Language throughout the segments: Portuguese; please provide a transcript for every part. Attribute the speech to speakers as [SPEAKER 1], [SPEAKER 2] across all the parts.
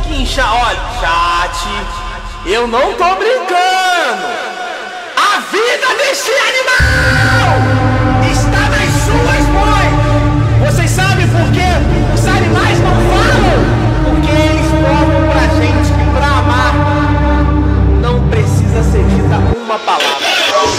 [SPEAKER 1] Guincha, olha, chat, eu não tô brincando. A vida desse animal está nas suas mãos. Vocês sabem por quê os animais não falam? Porque eles provam pra gente que pra amar não precisa ser dita uma palavra.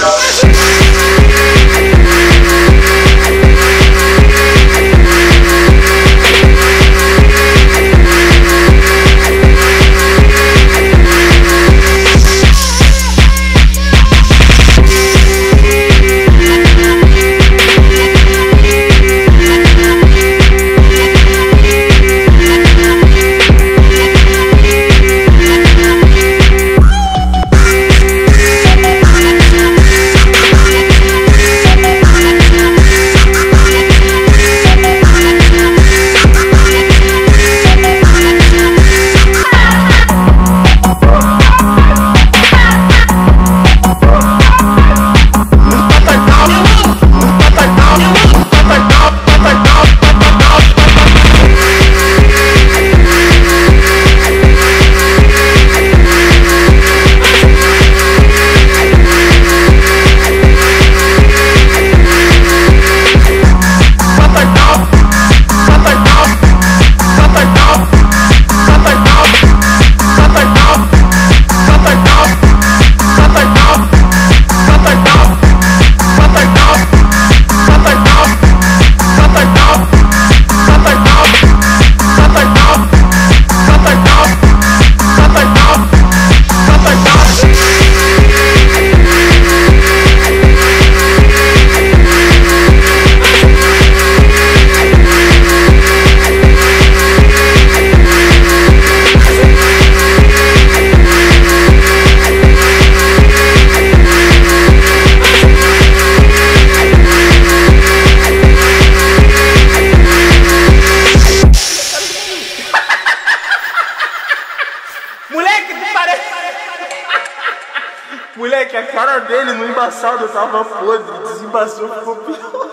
[SPEAKER 1] Moleque, a cara dele no embaçado tava podre, desembaçou, ficou pior.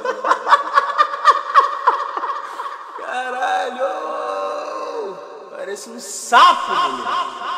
[SPEAKER 1] Caralho! Parece um sapo, moleque.